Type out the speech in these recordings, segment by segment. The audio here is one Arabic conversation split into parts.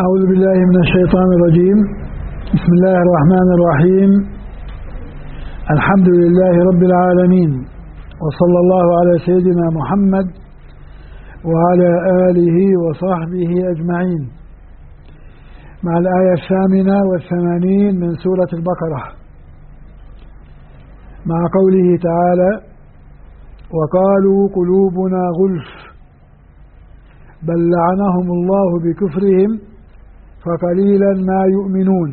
أعوذ بالله من الشيطان الرجيم. بسم الله الرحمن الرحيم. الحمد لله رب العالمين، وصلى الله على سيدنا محمد وعلى آله وصحبه أجمعين، مع الآية 88 من سورة البقرة، مع قوله تعالى: وقالوا قلوبنا غلف بل لعنهم الله بكفرهم فقليلا ما يؤمنون.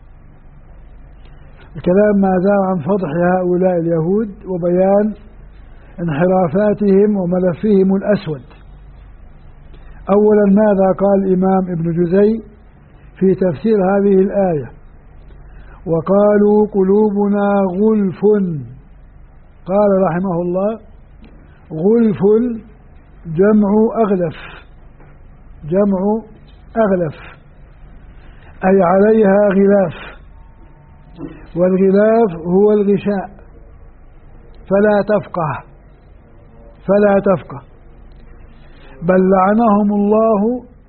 الكلام ما زال عن فضح هؤلاء اليهود وبيان انحرافاتهم وملفهم الأسود. أولا، ماذا قال الإمام ابن جزي في تفسير هذه الآية؟ وقالوا قلوبنا غلف. قال رحمه الله: غلف جمع أغلف، جمع أغلف أي عليها غلاف، والغلاف هو الغشاء، فلا تفقه. بل لعنهم الله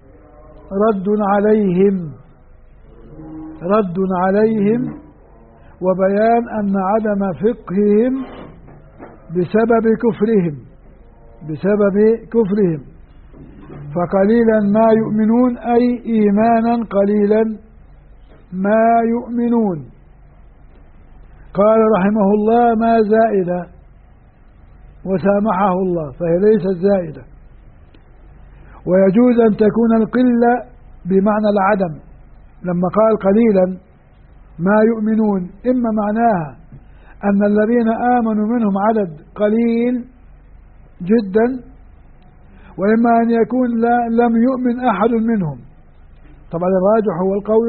رد عليهم وبيان أن عدم فقههم بسبب كفرهم فقليلا ما يؤمنون، أي إيمانا قليلا ما يؤمنون. قال رحمه الله: ما زائدة، وسامحه الله، فهي ليست زائدة. ويجوز أن تكون القلة بمعنى العدم، لما قال قليلا ما يؤمنون، إما معناها أن الذين آمنوا منهم عدد قليل جدا، وإما أن يكون لم يؤمن أحد منهم. طبعا الراجح هو القول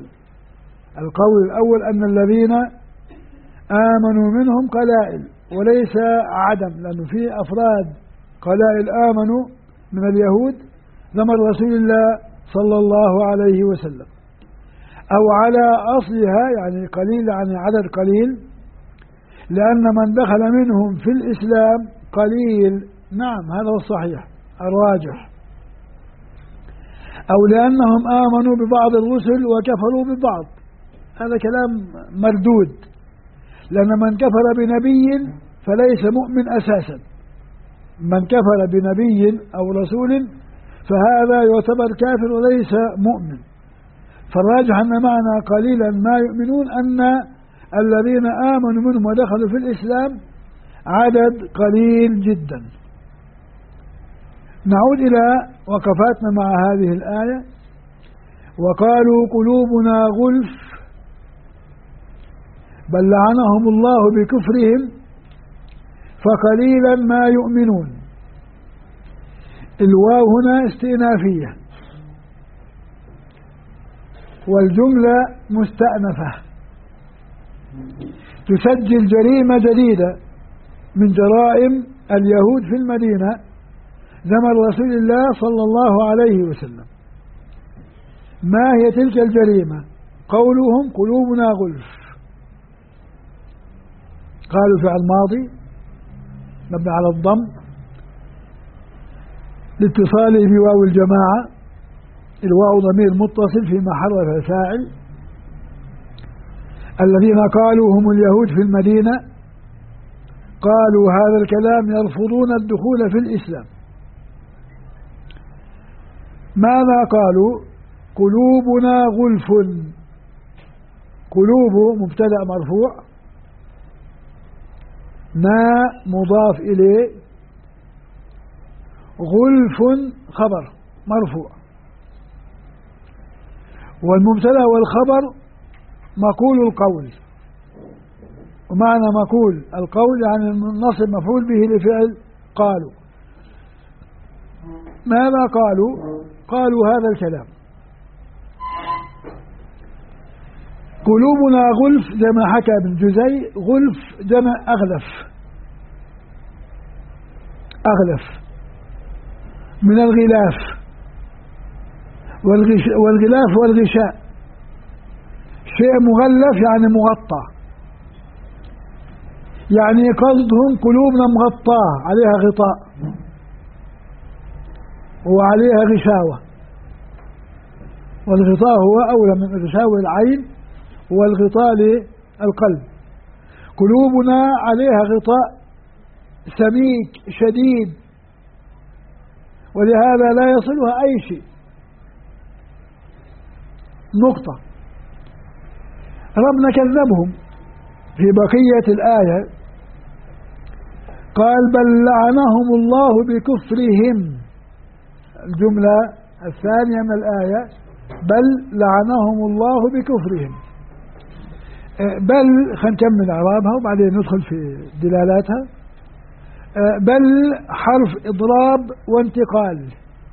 الأول أن الذين آمنوا منهم قلائل وليس عدم، لأنه في أفراد قلائل آمنوا من اليهود زمن رسول الله صلى الله عليه وسلم، أو على أصلها يعني قليل، يعني عدد قليل، لأن من دخل منهم في الإسلام قليل. نعم، هذا الصحيح الراجح. أو لأنهم آمنوا ببعض الرسل وكفروا ببعض، هذا كلام مردود، لأن من كفر بنبي فليس مؤمن أساسا. من كفر بنبي أو رسول فهذا يعتبر كافر وليس مؤمن. فالراجح أن معنى قليلا ما يؤمنون أن الذين آمنوا منهم ودخلوا في الإسلام عدد قليل جدا. نعود إلى وقفاتنا مع هذه الآية. وقالوا قلوبنا غلف بل لعنهم الله بكفرهم فقليلا ما يؤمنون. الواو هنا استئنافية، والجملة مستأنفة، تسجل جريمة جديدة من جرائم اليهود في المدينة زمن رسول الله صلى الله عليه وسلم. ما هي تلك الجريمة؟ قولهم قلوبنا غلف. قالوا فعل ماضي مبني على الضم لاتصاله بواو الجماعة، الواو ضمير متصل في محل فاعل. الذين قالوا هم اليهود في المدينة قالوا هذا الكلام يرفضون الدخول في الإسلام. ماذا قالوا؟ قلوبنا غلف. قلوب مبتدأ مرفوع، ما مضاف إليه، غلف خبر مرفوع، والمبتدأ والخبر مقول القول. ومعنى مقول القول يعني نصب مفعول به لفعل قالوا. ماذا قالوا؟ قالوا هذا الكلام. قلوبنا غلف زي ما حكى ابن جزي، غلف جمع أغلف من الغلاف، والغلاف والغشاء شيء مغلف يعني مغطى، يعني قصدهم قلوبنا مغطاة عليها غطاء وعليها غشاوة. والغطاء هو أولى من تساوي العين، هو الغطاء للقلب. قلوبنا عليها غطاء سميك شديد، ولهذا لا يصلها أي شيء. نقطة. ربنا كذبهم في بقية الآية، قال بل لعنهم الله بكفرهم. الجملة الثانية من الآية بل لعنهم الله بكفرهم. بل خلينا نكمل إعرابها وبعدين ندخل في دلالاتها. بل حرف إضراب وانتقال،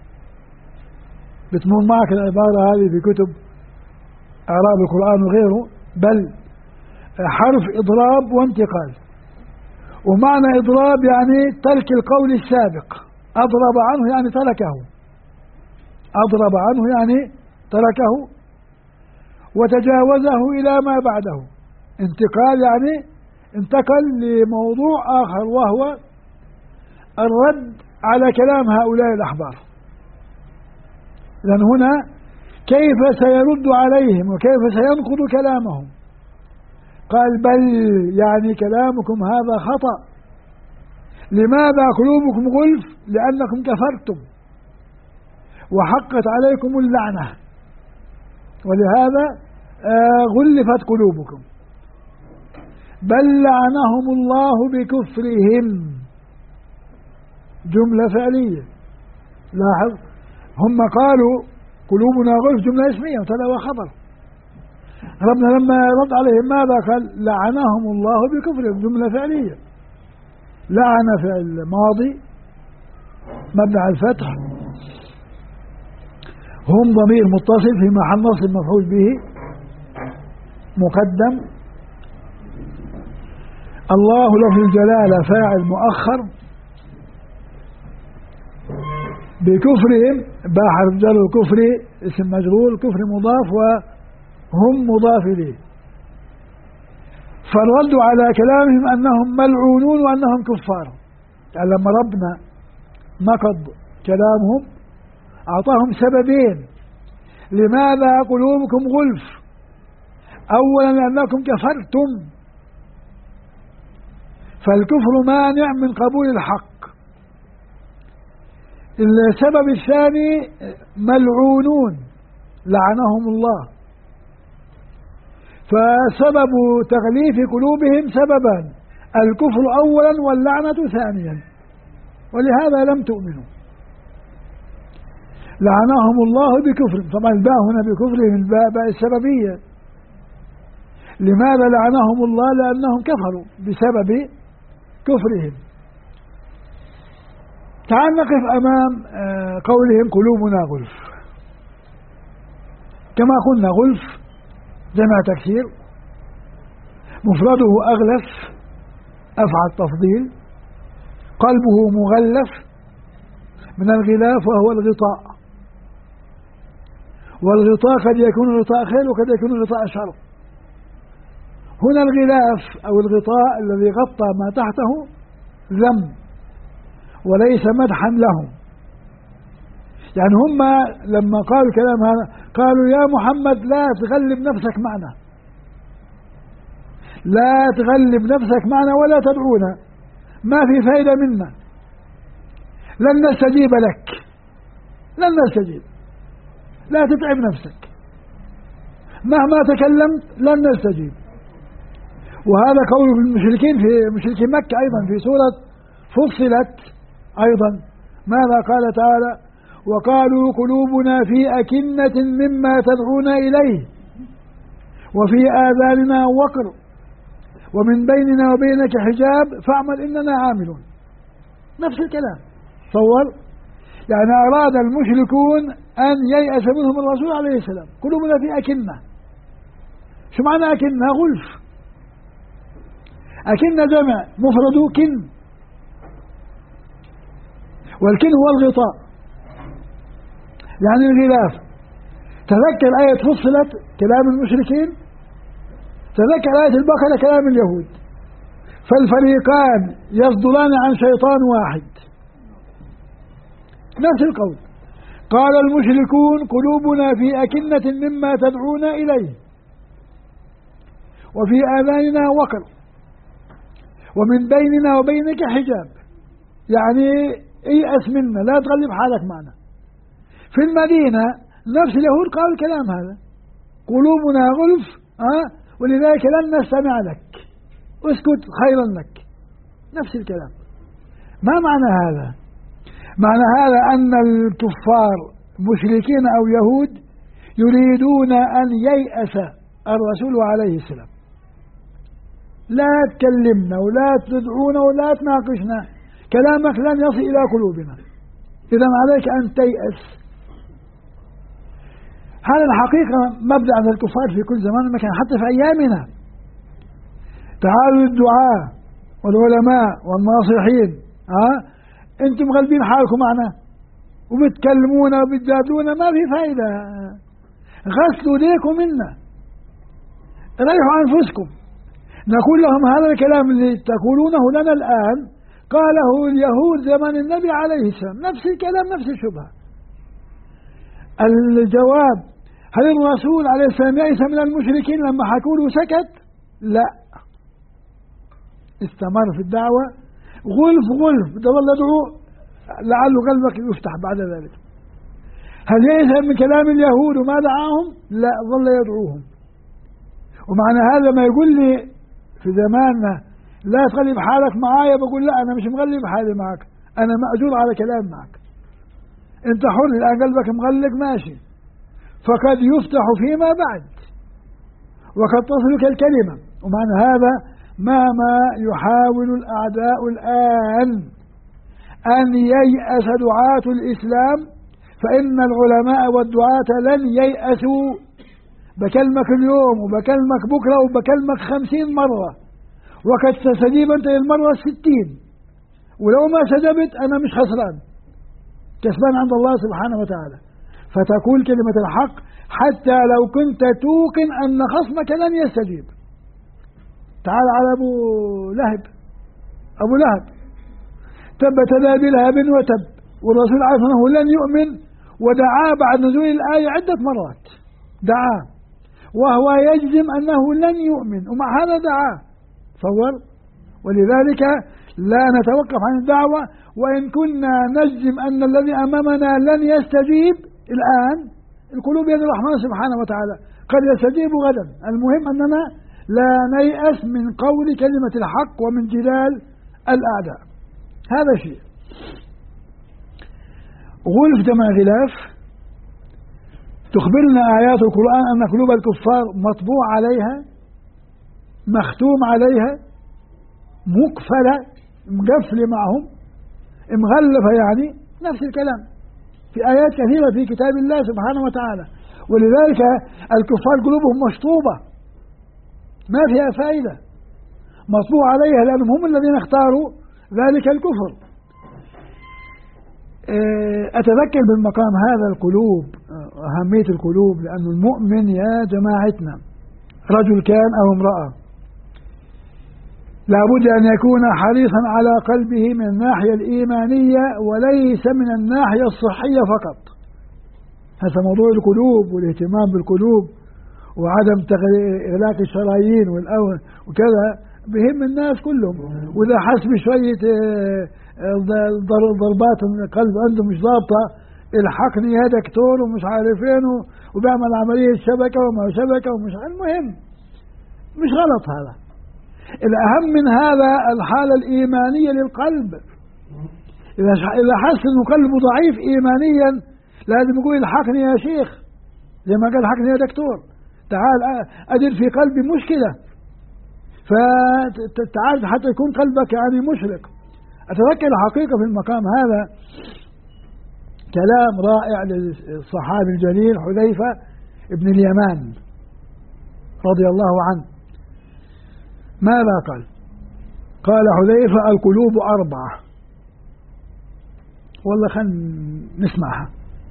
بتمر معك العبارة هذه في كتب إعراب القرآن وغيره. بل حرف إضراب وانتقال، ومعنى إضراب يعني ترك القول السابق. أضرب عنه يعني تركه، أضرب عنه يعني تركه وتجاوزه إلى ما بعده. انتقال يعني انتقل لموضوع آخر، وهو الرد على كلام هؤلاء الأحبار. لأن هنا كيف سيرد عليهم وكيف سينقض كلامهم. قال بل يعني كلامكم هذا خطأ. لماذا قلوبكم غلف؟ لأنكم كفرتم وحقت عليكم اللعنة، ولهذا غلفت قلوبكم. بل لعنهم الله بكفرهم، جملة فعلية. لاحظ، هم قالوا قلوبنا غلف، جملة اسمية وتلا وخبر. ربنا لما رد عليهم ماذا قال؟ لعنهم الله بكفرهم، جملة فعلية. لعن فعل ماضي مبني على الفتح، هم ضمير متصل في محل نصب مفعول به مقدم. الله لفظ الجلالة فاعل مؤخر. بكفرهم باء حرف جر، الكفر اسم مجرور، الكفر مضاف وهم مضاف إليه. فالرد على كلامهم أنهم ملعونون وأنهم كفار. يعني لما ربنا نقض كلامهم أعطاهم سببين لماذا قلوبكم غلف. أولا لأنكم كفرتم، فالكفر مانع من قبول الحق. السبب الثاني ملعونون لعنهم الله. فسبب تغليف قلوبهم سببان، الكفر أولا واللعنة ثانيا، ولهذا لم تؤمنوا. لعنهم الله بكفر، طبعا الباء هنا بكفرهم الباء السببية. لماذا لعنهم الله؟ لأنهم كفروا بسبب كفرهم. تعال نقف أمام قولهم قلوبنا غلف. كما قلنا غلف جمع تكسير، مفرده أغلف أفعل تفضيل، قلبه مغلف من الغلاف وهو الغطاء. والغطاء قد يكون غطاء خير وقد يكون غطاء شر. هنا الغلاف أو الغطاء الذي غطى ما تحته ذم وليس مدحا لهم. يعني هم لما قالوا الكلام هذا قالوا يا محمد لا تغلب نفسك معنا، لا تغلب نفسك معنا ولا تدعونا، ما في فائدة منا، لن نستجيب لك، لن نستجيب، لا تتعب نفسك، مهما تكلمت لن نستجيب. وهذا قول المشركين في مشركي مكة أيضا في سورة فصلت أيضا. ماذا قال تعالى؟ وقالوا قلوبنا في أكنة مما تدعونا إليه وفي آذاننا وقر ومن بيننا وبينك حجاب فاعمل إننا عاملون. نفس الكلام. تصور، يعني أراد المشركون أن ييأس منهم الرسول عليه السلام. قلوبنا في أكنة. شو معنى أكنة؟ غلف. أكنة جمع مفرده كن، والكن هو الغطاء يعني الغلاف. تذكر آية فصلت كلام المشركين، تذكر آية البقرة كلام اليهود. فالفريقان يصدران عن شيطان واحد. نفس القول. قال المشركون قلوبنا في أكنة مما تدعونا إليه وفي آذاننا وقر ومن بيننا وبينك حجاب، يعني ايأس منا، لا تغلب حالك معنا. في المدينة نفس اليهود قالوا الكلام هذا، قلوبنا غلف ولذلك لن نستمع لك، اسكت خيرا لك، نفس الكلام. ما معنى هذا؟ معنى هذا أن الكفار مشركين أو يهود يريدون أن ييأس الرسول عليه السلام، لا تكلمنا ولا تدعونا ولا تناقشنا، كلامك لن يصل إلى قلوبنا، إذا عليك أن تيأس. هذا الحقيقة مبدأ عند الكفار في كل زمان ومكان، حتى في أيامنا. تعالوا الدعاء والعلماء والناصحين، أنتم مغلبين حالكم معنا وبتكلمونا وبتجادلونا، ما في فائدة، غسلوا ليكم منا، ريحوا أنفسكم. نقول لهم هذا الكلام اللي تقولونه لنا الآن قاله اليهود زمان النبي عليه السلام، نفس الكلام نفس الشبهة. الجواب: هل الرسول عليه السلام يئس من المشركين لما حكوا له سكت؟ لا، استمر في الدعوة، غلف ظل يدعو لعله قلبك يفتح بعد ذلك. هل يئس من كلام اليهود وما دعاهم؟ لا، ظل يدعوهم. ومعنى هذا ما يقول لي في زماننا لا تغلب حالك معايا، بقول لا، أنا مش مغلب حالي معك، أنا مأجور على كلام معك، أنت حر، الآن قلبك مغلق ماشي، فقد يفتح فيما بعد وقد تصلك الكلمة. ومعنى هذا مهما يحاول الأعداء الآن أن ييأس دعاة الإسلام فإن العلماء والدعاة لن ييأسوا. بكلمك اليوم وبكلمك بكرة وبكلمك 50 مرة، وقد تستجيب أنت للمرة 60، ولو ما استجبت أنا مش خسران، كسبان عند الله سبحانه وتعالى. فتقول كلمة الحق حتى لو كنت توقن أن خصمك لن يستجيب. تعال على أبو لهب تبت يدا أبي لهب وتب، والرسول عليه الصلاة والسلام لن يؤمن، ودعاه بعد نزول الآية عدة مرات، دعاه وهو يجزم أنه لن يؤمن، ومع هذا دعاه. تصور. ولذلك لا نتوقف عن الدعوة، وإن كنا نجزم أن الذي أمامنا لن يستجيب الآن، القلوب يد الرحمن سبحانه وتعالى، قد يستجيب غدا. المهم أننا لا نيأس من قول كلمة الحق ومن جدال الأعداء. هذا شيء. غلف جمع غلاف، تخبرنا آيات القرآن أن قلوب الكفار مطبوع عليها، مختوم عليها، مقفلة، مقفلة معهم، مغلفة، يعني نفس الكلام في آيات كثيرة في كتاب الله سبحانه وتعالى. ولذلك الكفار قلوبهم مشطوبة ما فيها فائدة، مطبوع عليها لأنهم هم الذين اختاروا ذلك الكفر. أتذكر بالمقام هذا القلوب، أهمية القلوب، لأن المؤمن يا جماعتنا رجل كان أو امرأة لابد أن يكون حريصا على قلبه من الناحية الإيمانية وليس من الناحية الصحية فقط. هذا موضوع القلوب والاهتمام بالقلوب وعدم إغلاق الشرايين وكذا بهم الناس كلهم. وإذا حس بشوية ضربات القلب عنده مش ضابطة، الحقني يا دكتور ومش عارفين، وبيعمل عملية شبكة وما شبكة ومش، المهم مش غلط هذا. الأهم من هذا الحالة الإيمانية للقلب. إذا حس إنه قلبه ضعيف إيمانيا لازم يقول الحقني يا شيخ، زي ما قال الحقني يا دكتور، تعال أجد في قلبي مشكلة، فتعال حتى يكون قلبك يعني مشرق. أتذكر الحقيقة في المقام هذا كلام رائع للصحابي الجليل حذيفة ابن اليمان رضي الله عنه. ماذا قال؟ قال حذيفة: القلوب 4. والله خلينا نسمعها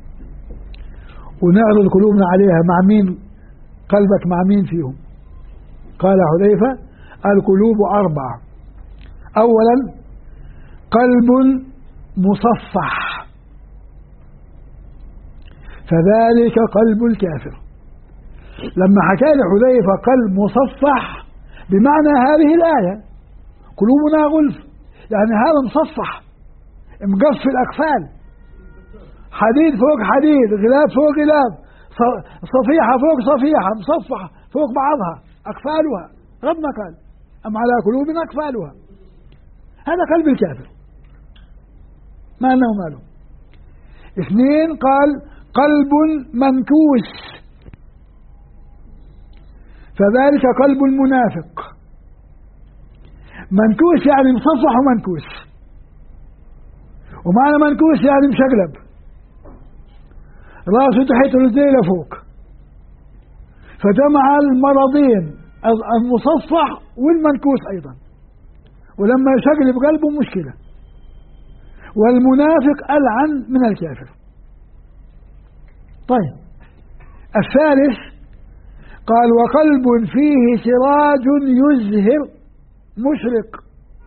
ونعرض قلوبنا عليها، مع مين قلبك، مع مين فيهم. قال حذيفة: القلوب 4. أولا قلب مصفح، فذلك قلب الكافر. لما حكى لحذيفة قلب مصفح بمعنى هذه الآية قلوبنا غلف، يعني هذا مصفح مقفل أقفال، حديد فوق حديد، غلاب فوق غلاب، صفيحة فوق صفيحة، مصفحة فوق بعضها أقفالها. ربنا قال أم على قلوب أقفالها. هذا قلب الكافر، ما أنه ماله. اثنين قال قلب منكوس، فذلك قلب المنافق. منكوس يعني مصفح ومنكوس، ومعنى منكوس يعني مشقلب، راسه تحت ورجليه لفوق، فجمع المرضين المصفح والمنكوس أيضا، ولما يشقلب قلبه مشكلة. والمنافق ألعن من الكافر. طيب الثالث قال وقلب فيه سراج يزهر مشرق،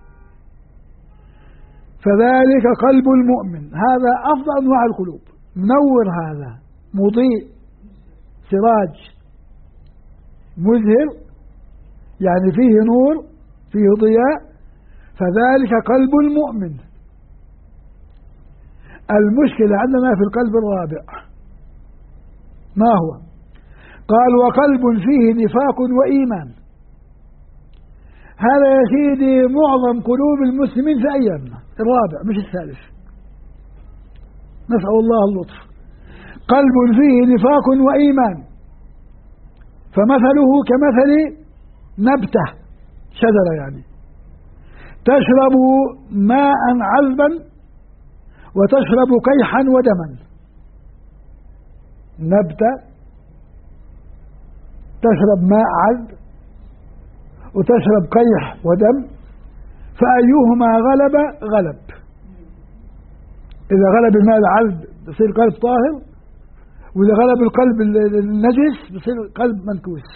فذلك قلب المؤمن. هذا أفضل أنواع القلوب، منور، هذا مضيء، سراج مزهر يعني فيه نور فيه ضياء، فذلك قلب المؤمن. المشكلة عندنا في القلب الرابع، ما هو؟ قال وقلب فيه نفاق وإيمان. هذا يا سيدي معظم قلوب المسلمين في أيامنا، الرابع مش الثالث، نسأل الله اللطف. قلب فيه نفاق وإيمان، فمثله كمثل نبتة، شجرة يعني، تشرب ماء عذبا وتشرب قيحا ودما. نبتة تشرب ماء عذب وتشرب قيح ودم، فأيهما غلب. إذا غلب الماء العذب بصير قلب طاهر، وإذا غلب القلب النجس بصير قلب منكوس.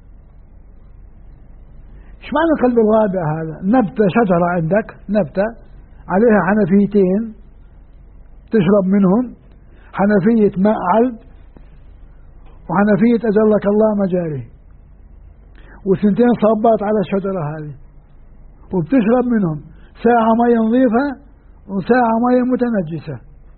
ايش معنى القلب الرابع هذا؟ نبتة، شجرة عندك نبتة عليها حنفيتين تشرب منهم، حنفية ماء عذب وحنفية أجلك الله مجاري، وثنتين صبات على الشجرة هذه، وبتشرب منهم ساعة مية نظيفة وساعة مية متنجسة،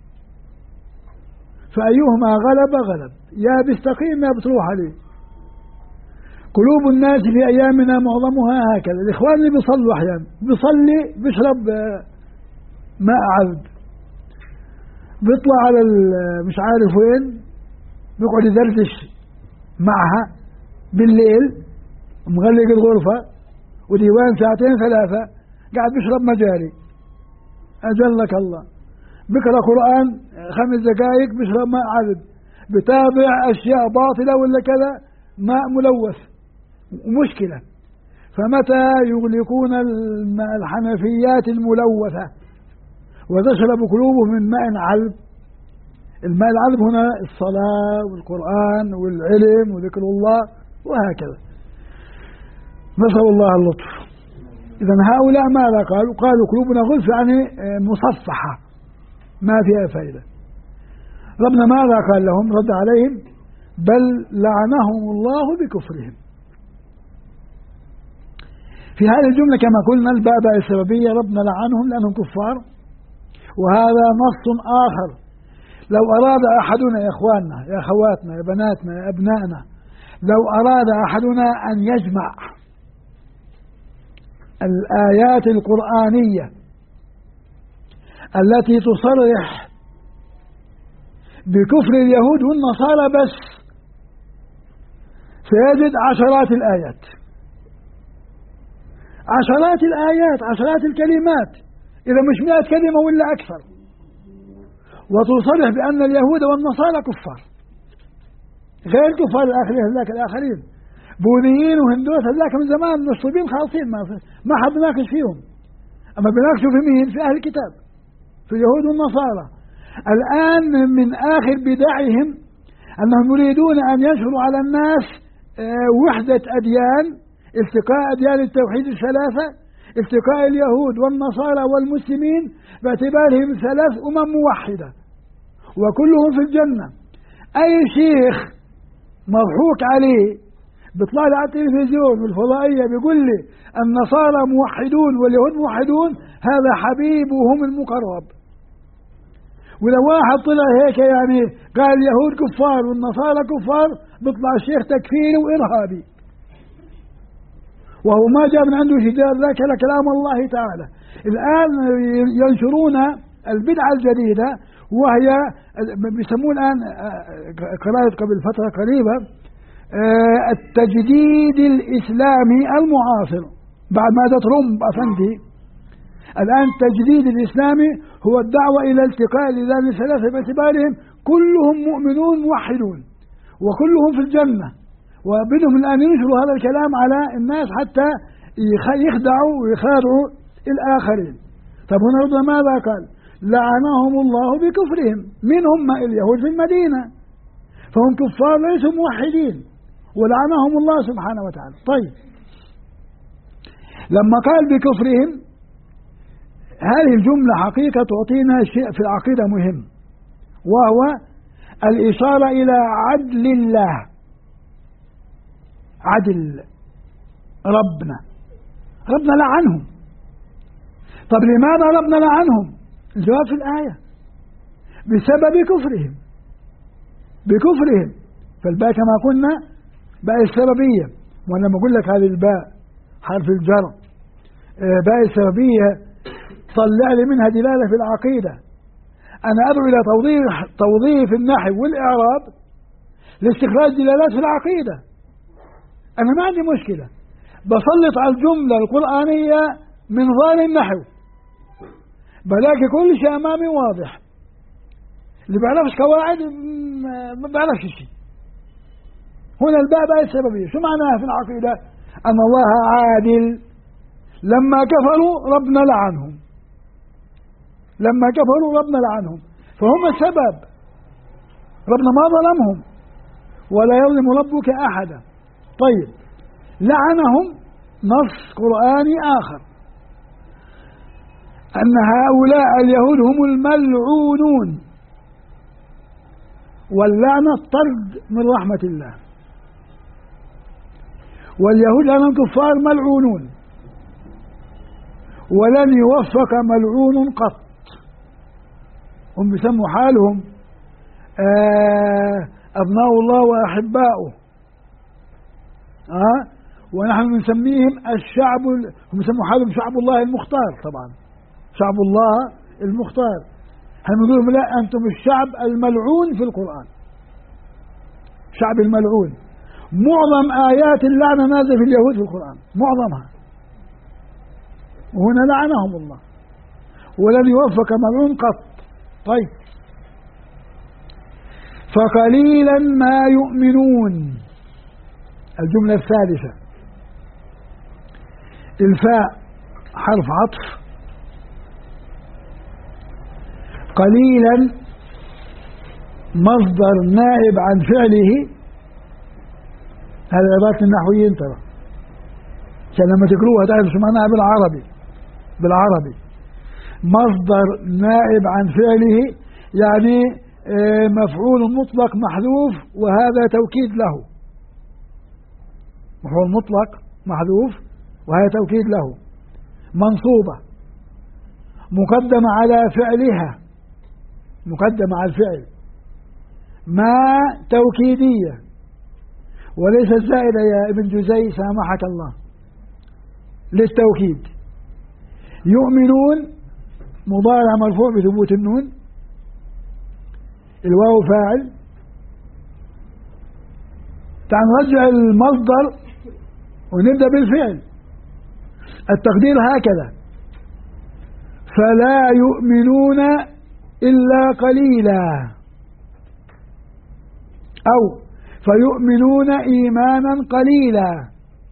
فأيهما غلب. يا بيستقيم يا بتروح عليه. قلوب الناس في أيامنا معظمها هكذا. الإخوان اللي بيصلوا أحيانا بيصلي بيشرب ماء عذب، بيطلع على مش عارف وين، بيقعد يدردش معها بالليل، مغلق الغرفة وديوان ساعتين ثلاثة قاعد بيشرب مجاري، أجلك الله. بيقرأ قرآن 5 دقائق بيشرب ماء عذب، بتابع أشياء باطلة ولا كذا، ماء ملوث، ومشكلة. فمتى يغلقون الحنفيات الملوثة وتشرب قلوبهم من ماء عذب؟ الماء العذب هنا الصلاة والقرآن والعلم وذكر الله وهكذا، نسأل الله اللطف. إذن هؤلاء ماذا قالوا قلوبنا غلف، يعني مصفحة ما فيها فائدة. ربنا ماذا قال لهم؟ رد عليهم بل لعنهم الله بكفرهم. في هذه الجملة كما قلنا الباء السببية، ربنا لعنهم لأنهم كفار، وهذا نص آخر. لو أراد أحدنا يا إخواننا يا أخواتنا يا بناتنا يا أبنائنا، لو أراد أحدنا أن يجمع الآيات القرآنية التي تصرح بكفر اليهود والنصارى بس، سيجد عشرات الآيات، عشرات الكلمات، إذا مش 100 كلمة ولا أكثر، وتصرح بأن اليهود والنصارى كفار، غير كفار الآخرين بوذيين وهندوس هذاك من زمان مشطوبين خالصين، ما حد ناقش فيهم. أما بناقشوا في مين؟ في أهل الكتاب، في اليهود والنصارى. الآن من آخر بدعهم أنهم يريدون أن ينشروا على الناس وحدة أديان، التقاء أديان التوحيد الثلاثة، التقاء اليهود والنصارى والمسلمين باعتبارهم 3 أمم موحدة وكلهم في الجنة. أي شيخ مضحوك عليه بيطلع لي على التلفزيون والفضائية بيقول لي النصارى موحدون واليهود موحدون، هذا حبيبهم المقرب. ولو واحد طلع هيك يعني قال اليهود كفار والنصارى كفار، بيطلع الشيخ تكفيري وإرهابي، وهو ما جاء من عنده شيء، ذاك كلام الله تعالى. الآن ينشرون البدعة الجديدة، وهي بيسموه الآن، قرأت قبل فترة قريبة، التجديد الإسلامي المعاصر بعد ما ترمب أفندي. الآن التجديد الإسلامي هو الدعوة إلى التقاء الإذان الثلاثة باعتبارهم كلهم مؤمنون موحدون وكلهم في الجنة، وبدهم الآن ينشروا هذا الكلام على الناس حتى يخدعوا ويخادعوا الآخرين. طب هنا ربنا ماذا قال؟ لعنهم الله بكفرهم. من هم؟ اليهود في المدينة، فهم كفار ليسوا موحدين، ولعنهم الله سبحانه وتعالى. طيب، لما قال بكفرهم، هذه الجملة حقيقة تعطينا شيء في العقيدة مهم، وهو الإشارة إلى عدل الله. عدل ربنا لعنهم. طب لماذا ربنا لعنهم؟ الجواب في الآية: بسبب بكفرهم. فالباء كما قلنا باء السببية، وأنا لما أقول لك هذه الباء حرف الجر باء السببية طلع لي منها دلالة في العقيدة. أنا أدعو إلى توظيف النحو والإعراب لاستخراج دلالات في العقيدة. أنا ما عندي مشكلة، بسلط على الجملة القرآنية من ظاهر النحو، بلاقي كل شيء أمامي واضح. اللي بيعرفش قواعد ما بيعرفش شيء. هنا الباء باء السببية، شو معناها في العقيدة؟ أن الله عادل. لما كفروا ربنا لعنهم، فهم السبب، ربنا ما ظلمهم ولا يظلم ربك أحدا. طيب، لعنهم نص قرآني آخر أن هؤلاء اليهود هم الملعونون، واللعنة الطرد من رحمة الله، واليهود لأنهم كفار ملعونون، ولن يوفق ملعون قط. هم بيسموا حالهم أبناء الله وأحباؤه، ونحن نسميهم الشعب، هم يسموا حالهم شعب الله المختار. طبعا شعب الله المختار، هنقول لهم لا، أنتم الشعب الملعون في القرآن، شعب الملعون. معظم آيات اللعنة نازلة في اليهود في القرآن، معظمها، وهنا لعنهم الله ولن يوفق ملعون قط. طيب، فقليلا ما يؤمنون. الجملة الثالثة، الفاء حرف عطف، قليلا مصدر نائب عن فعله. هذا عبارة النحويين ترى، عشان لما تقروها تعرفوا شو معناها بالعربي. مصدر نائب عن فعله يعني مفعول مطلق محذوف، وهذا توكيد له. مفعول مطلق محذوف وهذا توكيد له، منصوبة مقدمة على فعلها، مقدمة على الفعل، ما توكيدية وليست زائدة يا ابن جزي سامحك الله، للتوكيد. يؤمنون مضارع مرفوع بثبوت النون، الواو فاعل. تعال نرجع المصدر ونبدأ بالفعل. التقدير هكذا: فلا يؤمنون إلا قليلا، أو فيؤمنون إيمانا قليلا.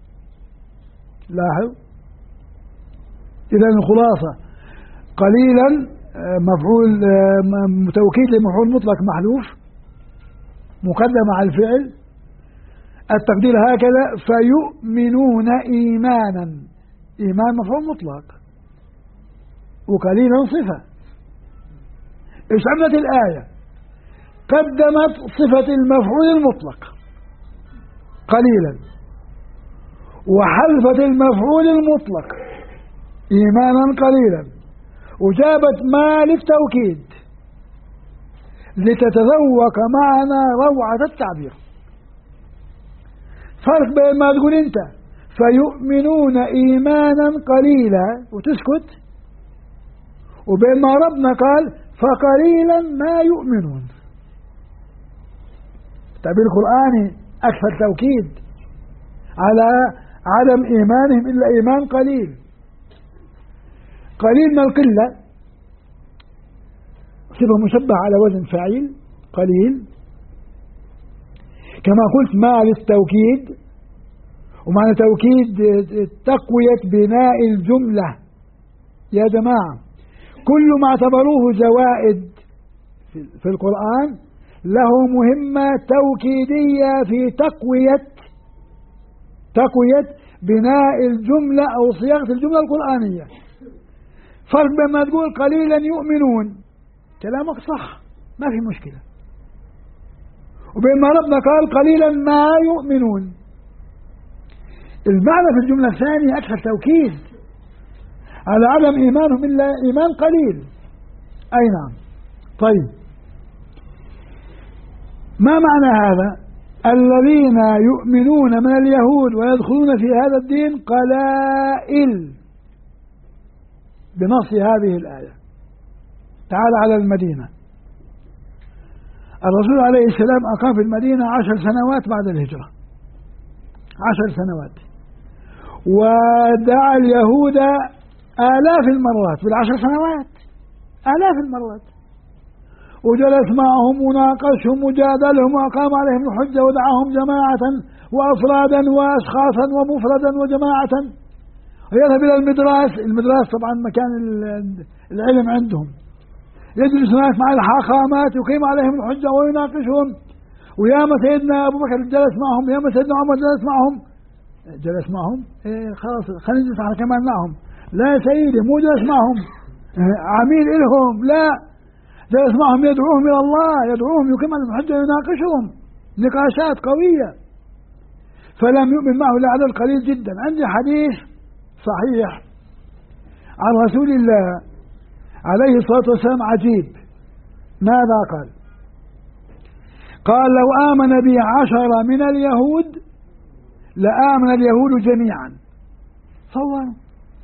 لاحظ إذا الخلاصة: قليلا مفعول توكيد لمفعول مطلق محذوف مقدم على الفعل، التقدير هكذا: فيؤمنون إيمانا، إيمان مفعول مطلق وقليلا صفة. ايش عملت الآية؟ قدمت صفة المفعول المطلق قليلا، وحذفت المفعول المطلق إيمانا قليلا، وجابت ما للتوكيد لتتذوق معنا روعة التعبير. فرق بين ما تقول أنت فيؤمنون إيمانا قليلا وتسكت، وبين ما ربنا قال فقليلا ما يؤمنون. التعبير القرآني أكثر توكيد على عدم إيمانهم إلا إيمان قليل. قليل من القلة صفة مشبهة على وزن فاعل قليل، كما قلت ما للتوكيد، ومعنى توكيد تقوية بناء الجملة. يا جماعة كل ما اعتبروه زوائد في القرآن له مهمة توكيدية في تقوية بناء الجملة أو صياغة الجملة القرآنية. فرق بين ما تقول قليلا يؤمنون كلامك صح ما في مشكلة، وبين ما ربنا قال قليلا ما يؤمنون المعنى في الجملة الثانية أكثر توكيد على عدم إيمانهم إلا إيمان قليل. أي نعم. طيب ما معنى هذا؟ الذين يؤمنون من اليهود ويدخلون في هذا الدين قلائل بنص هذه الآية. تعال على المدينة. الرسول عليه السلام أقام في المدينة 10 سنوات بعد الهجرة، 10 سنوات، ودعا اليهود آلاف المرات بال10 سنوات، آلاف المرات، وجلس معهم وناقشهم وجادلهم وأقام عليهم الحجة ودعاهم جماعة وأفرادا وأشخاصا ومفردا وجماعة، ويذهب إلى المدراس طبعا مكان العلم عندهم، يجلس هناك مع الحاخامات يقيم عليهم الحجة ويناقشهم. وياما سيدنا أبو بكر جلس معهم، ياما سيدنا عمر جلس معهم خلاص خلينا نجلس على كمان معهم. لا يا سيدي مو جلس معهم عميل إلهم، لا جلس معهم يدعوهم إلى الله، يدعوهم يقيم عليهم الحجة ويناقشهم نقاشات قوية. فلم يؤمن معه إلا عدد قليل جدا. عندي حديث صحيح عن رسول الله عليه الصلاة والسلام عجيب. ماذا قال؟ قال لو آمن بي 10 من اليهود لآمن اليهود جميعا. صوروا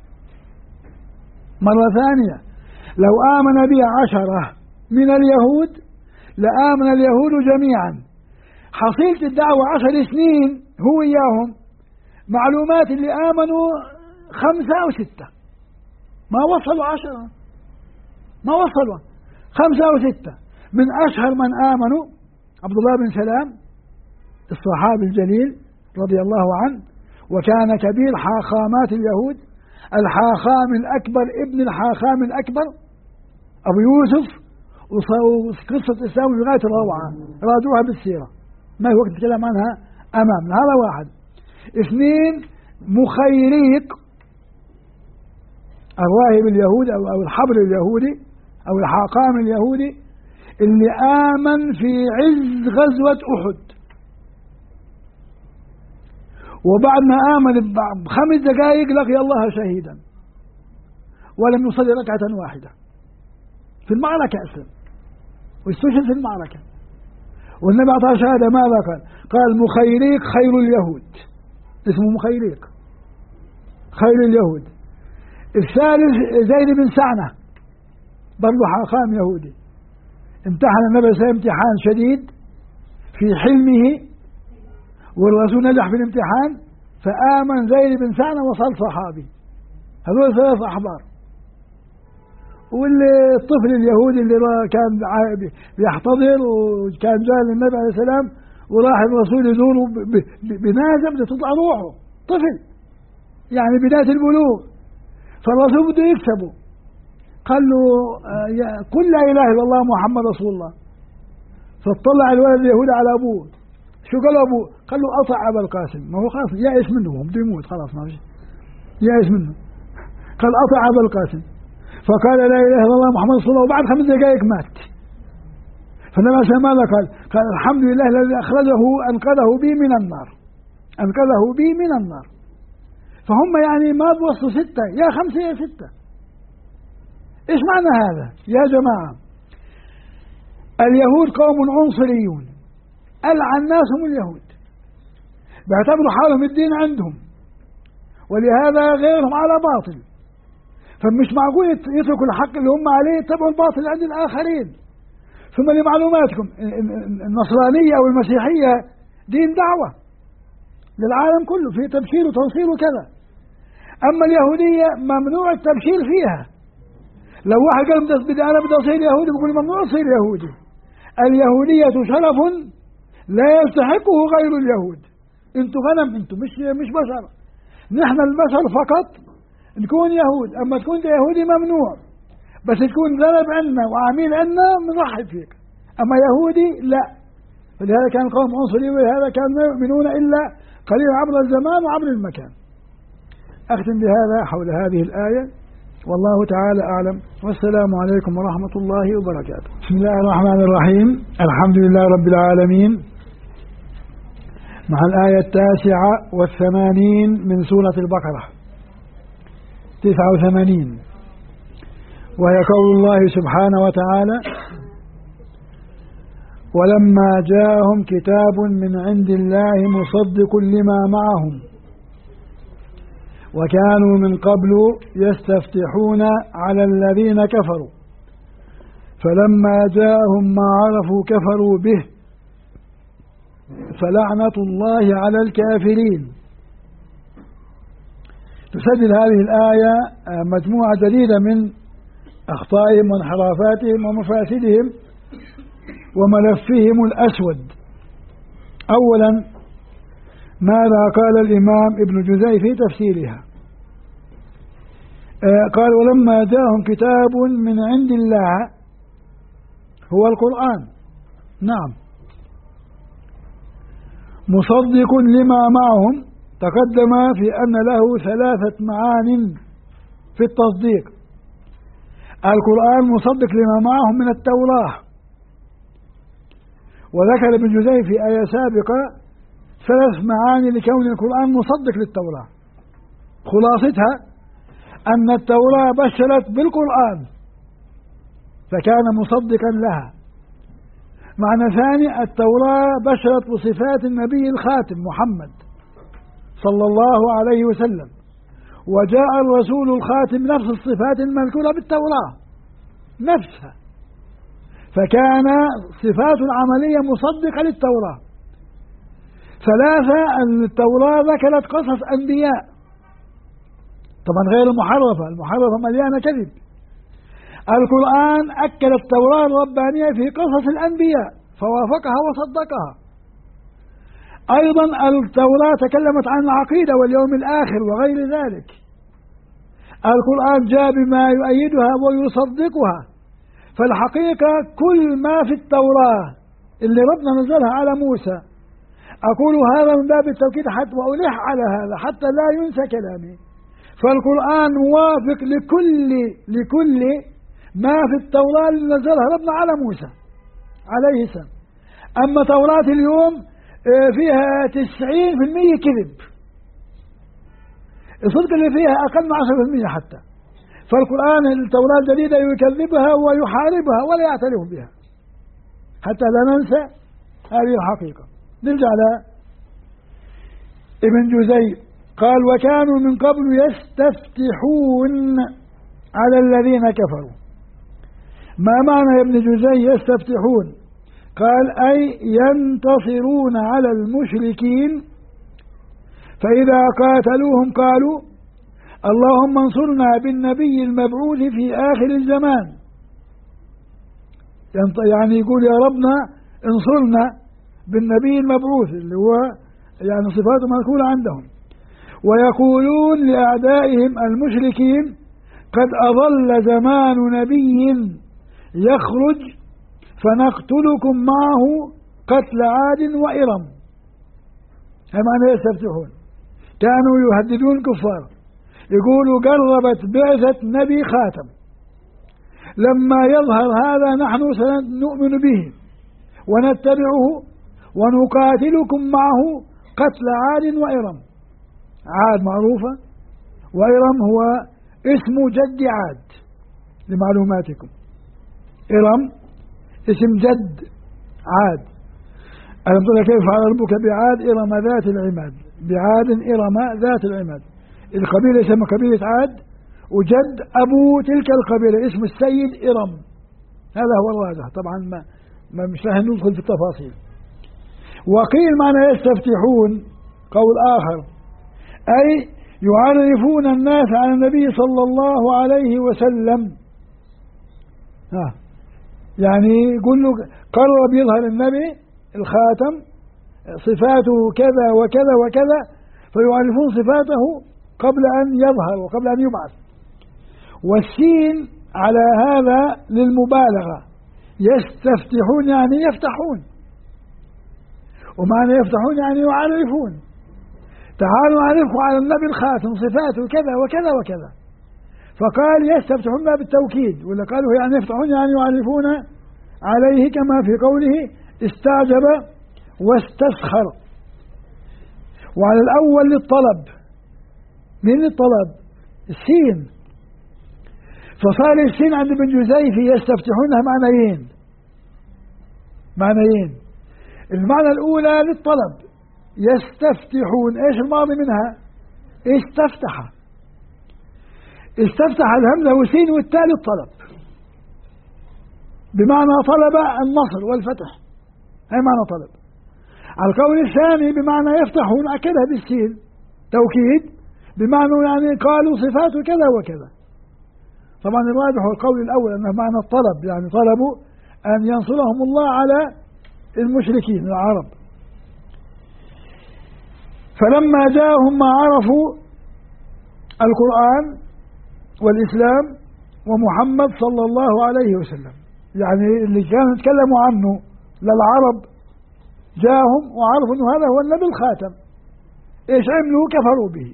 مرة ثانية، لو آمن بي 10 من اليهود لآمن اليهود جميعا. حصيلة الدعوة 10 سنين هو إياهم، معلومات اللي آمنوا 5 أو 6، ما وصلوا 10، ما وصلوا 5 أو 6. من أشهر من آمنوا عبد الله بن سلام الصحابي الجليل رضي الله عنه، وكان كبير حاخامات اليهود، الحاخام الأكبر ابن الحاخام الأكبر أبو يوسف، وقصة إسلامه بغاية الروعة، راجعوها بالسيرة ما هو وقت نتكلم عنها أمامنا. هذا واحد. 2 مخيريق الراهب اليهودي أو الحبر اليهودي أو الحاقام اليهودي اللي آمن في عز غزوة أحد، وبعد ما آمن ب5 دقائق لقي الله شهيدا ولم يصلي ركعة واحدة في المعركة أسلم واستشهد في المعركة، والنبي أعطاه شهادة. ماذا قال؟ قال مخيريق خير اليهود، اسمه مخيريق خير اليهود. الثالث زيد بن سعنة برضو حاخام يهودي، امتحن النبي صلى الله عليه وسلم امتحان شديد في حلمه والرسول نجح في الامتحان فآمن زيد بن سعنة وصار صحابي. هذول 3 أحبار. والطفل اليهودي اللي كان بيحتضر وكان جاء للنبي عليه السلام وراح الرسول يزوره بنازم تطلع روحه، طفل يعني بداية البلوغ، فالرسول بده يكسبه، قال له قل لا إله إلا الله محمد رسول الله. فاطلع الولد اليهودي على أبوه، شو قال أبوه؟ قال له أطع أبا القاسم، ما هو خلاص يائس منه، هو بده يموت خلاص ما فيش يائس منه. قال أطع أبا القاسم، فقال لا إله إلا الله محمد رسول الله، وبعد 5 دقائق مات. فالنبي صلى الله عليه وسلم قال الحمد لله الذي أنقذه بي من النار، أنقذه بي من النار. فهم يعني ما بوصلوا 6 يا 5 يا 6. إيش معنى هذا يا جماعة؟ اليهود قوم عنصريون، ألعن الناس هم اليهود، بيعتبروا حالهم الدين عندهم، ولهذا غيرهم على باطل. فمش معقول يتركوا الحق اللي هم عليه يتبعوا الباطل عند الآخرين. ثم لمعلوماتكم النصرانية أو المسيحية دين دعوة للعالم كله، في تبشير وتوصيل وكذا. أما اليهودية ممنوع التبشير فيها. لو واحد قال أنا بدي أصير يهودي بيقول ممنوع تصير يهودي. اليهودية شرف لا يستحقه غير اليهود. انتوا غنم، انتوا مش بشر. نحن البشر فقط نكون يهود، أما تكون يهودي ممنوع، بس تكون ذنب عنا وعميل عنا بنرحب فيك. أما يهودي لا. فلهذا كان قوم عنصري، ولهذا كانوا لا يؤمنون إلا قليلا عبر الزمان وعبر المكان. أختم بهذا حول هذه الآية، والله تعالى أعلم، والسلام عليكم ورحمة الله وبركاته. بسم الله الرحمن الرحيم. الحمد لله رب العالمين. مع الآية 89 من سورة البقرة 89، وهي قول الله سبحانه وتعالى: ولما جاءهم كتاب من عند الله مصدق لما معهم وكانوا من قبل يستفتحون على الذين كفروا فلما جاءهم ما عرفوا كفروا به فلعنة الله على الكافرين. تسجل هذه الآية مجموعة جديدة من أخطائهم وانحرافاتهم ومفاسدهم وملفهم الأسود. أولا، ماذا قال الإمام ابن جزي في تفسيرها؟ قال: ولما جاءهم كتاب من عند الله، هو القرآن، نعم، مصدق لما معهم. تقدم في أن له 3 معان في التصديق. القرآن مصدق لما معهم من التوراة، وذكر ابن جزي في آية سابقة 3 معاني لكون القرآن مصدق للتوراة. خلاصتها أن التوراة بشرت بالقرآن فكان مصدقا لها. معنى ثاني: التوراة بشرت بصفات النبي الخاتم محمد صلى الله عليه وسلم، وجاء الرسول الخاتم نفس الصفات المذكورة بالتوراة نفسها، فكان صفات العملية مصدقة للتوراة. 3، أن التوراة ذكرت قصص أنبياء، طبعا غير المحرفة مليانة كذب. القرآن أكد التوراة الربانية في قصص الأنبياء فوافقها وصدقها. أيضا التوراة تكلمت عن العقيدة واليوم الآخر وغير ذلك. القرآن جاء بما يؤيدها ويصدقها. فالحقيقة كل ما في التوراة اللي ربنا نزلها على موسى، أقول هذا من باب التوكيد حتى وألح على هذا حتى لا ينسى كلامي. فالقرآن موافق لكل ما في التوراة اللي نزلها ربنا على موسى عليه السلام. أما توراة اليوم فيها 90% كذب، الصدق اللي فيها أقل من 10% حتى. فالقرآن التوراة الجديدة يكذبها ويحاربها ولا يعترف بها، حتى لا ننسى هذه الحقيقة. نرجع ابن جزي قال: وكانوا من قبل يستفتحون على الذين كفروا. ما معنى يا ابن جزي يستفتحون؟ قال: أي ينتصرون على المشركين، فإذا قاتلوهم قالوا: اللهم انصرنا بالنبي المبعوث في آخر الزمان. يعني يقول يا ربنا انصرنا بالنبي المبعوث، اللي هو يعني صفاته مذكورة عندهم. ويقولون لأعدائهم المشركين: قد أضل زمان نبي يخرج فنقتلكم معه قتل عاد وإرم. هذا يستفتحون. كانوا يهددون الكفار، يقولوا قربت بعثة نبي خاتم، لما يظهر هذا نحن سنؤمن به ونتبعه ونقاتلكم معه قتل عاد وإرم. عاد معروفة، وإرم هو اسم جد عاد لمعلوماتكم. إرم اسم جد عاد. ألم تر كيف فعل ربك بعاد إرم ذات العماد. بعاد إرم ذات العماد. القبيلة اسمها قبيلة عاد، وجد أبو تلك القبيلة اسم السيد إرم. هذا هو الراجح. طبعا ما مش راح ندخل في التفاصيل. وقيل معنى يستفتحون قول آخر، أي يعرفون الناس على النبي صلى الله عليه وسلم. يعني يقول له قرب يظهر النبي الخاتم صفاته كذا وكذا وكذا، فيعرفون صفاته قبل أن يظهر وقبل أن يبعث. والسين على هذا للمبالغة. يستفتحون يعني يفتحون، ومعنى يفتحون يعني يعرفون. تعالوا نعرفه على النبي الخاتم صفاته كذا وكذا وكذا، فقال يستفتحون بالتوكيد، ولا قالوا يعني يفتحون يعني يعرفون عليه، كما في قوله استعجب واستسخر. وعلى الأول للطلب. من الطلب؟ السين. فصار السين عند ابن جزيفي يستفتحونها معنيين. المعنى الأولى للطلب، يستفتحون. ايش الماضي منها؟ استفتح الهمزة والسين والتالي الطلب، بمعنى طلب النصر والفتح، هي معنى طلب. على القول الثاني بمعنى يفتحون أكدها بالسين توكيد، بمعنى يعني قالوا صفاته كذا وكذا. طبعا الراجح هو القول الأول أنه معنى الطلب، يعني طلبوا أن ينصرهم الله على المشركين العرب. فلما جاءهم ما عرفوا القرآن والإسلام ومحمد صلى الله عليه وسلم، يعني اللي كانوا يتكلموا عنه للعرب جاءهم وعرفوا أنه هذا هو النبي الخاتم، إيش عملوا؟ كفروا به.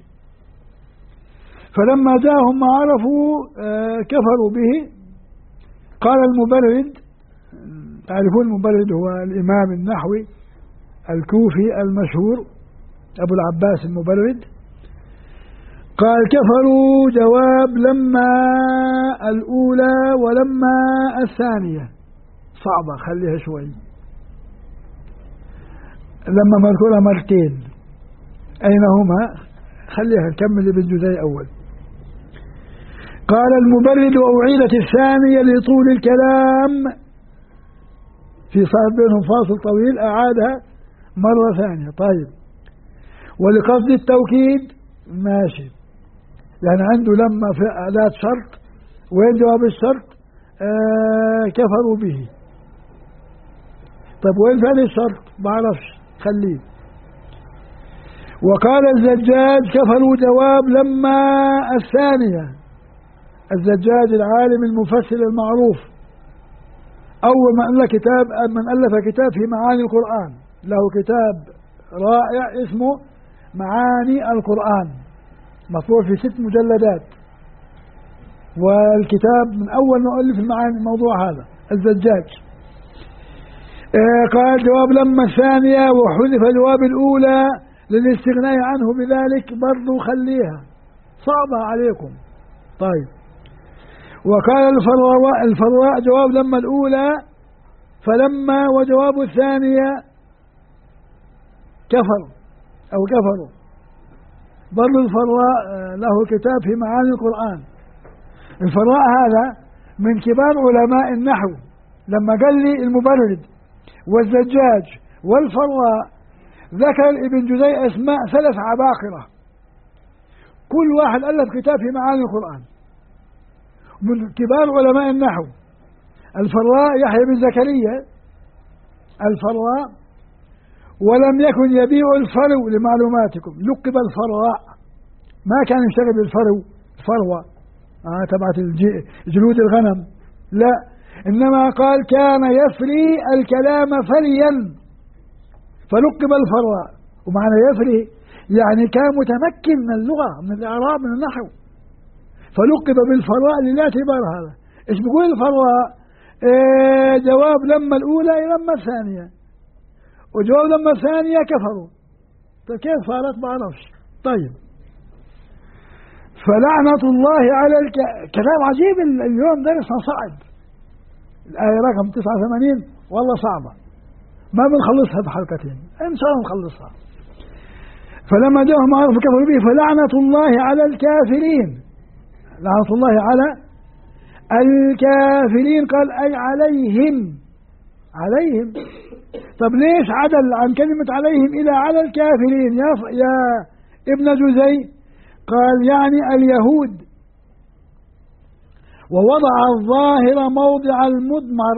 فلما جاءهم ما عرفوا كفروا به. قال المبرد، تعرفون المبرد هو الإمام النحوي الكوفي المشهور أبو العباس المبرد. قال كفروا جواب لما الأولى ولما الثانية. صعبة، خليها شوي. لما مذكورة مرتين، أين هما؟ خليها نكمل ابن جزي أول. قال المبرد وأعيدت الثانية لطول الكلام، في صار بينهم فاصل طويل، أعادها مرة ثانية. طيب، ولقصد التوكيد ماشي، يعني عنده لما في أداة شرط، وين جواب الشرط؟ كفروا به. طيب وين ثاني الشرط؟ ما أعرفش، خليه. وقال الزجاج كفروا جواب لما الثانية. الزجاج العالم المفسر المعروف، أول من ألف كتاب في معاني القرآن، له كتاب رائع اسمه معاني القرآن، مطبوع في 6 مجلدات، والكتاب من أول مؤلف المعاني الموضوع هذا الزجاج. قال جواب لما الثانية وحذف جواب الأولى للاستغناء عنه بذلك، برضو خليها صعبة عليكم. طيب، وقال الفراء جواب لما الأولى فلما، وجواب الثانية كفروا. برضو الفراء له كتاب في معاني القرآن. الفراء هذا من كبار علماء النحو. لما قال لي المبرد والزجاج والفراء، ذكر ابن جزي أسماء 3 عباقرة، كل واحد ألف كتاب في معاني القرآن، من كبار علماء النحو. الفراء يحيى بن زكريا الفراء، ولم يكن يبيع الفرو لمعلوماتكم، لقب الفراء، ما كان يشتغل بالفرو، الفروة تبعت جلود الغنم، لا، إنما قال كان يفري الكلام فريا فلقب الفراء. ومعنى يفري يعني كان متمكن من اللغة، من الإعراب، من النحو، فلقب بالفراء لا اعتبار هذا. إيش بيقول الفراء؟ جواب لما الأولى إلى لما الثانية، وجواب لما الثانية كفروا. طيب كيف صارت؟ ما أعرفش. طيب فلعنة الله على كلام عجيب اليوم درسنا صعب. الآية رقم 89 والله صعبة، ما بنخلصها بحلقتين إن شاء الله نخلصها. فلما جاءهم ما عرفوا كفروا به فلعنة الله على الكافرين. لعنة الله على الكافرين، قال أي عليهم. عليهم. طب ليش عدل عن كلمة عليهم إلى على الكافرين يا ابن جزي؟ قال يعني اليهود، ووضع الظاهر موضع المضمر.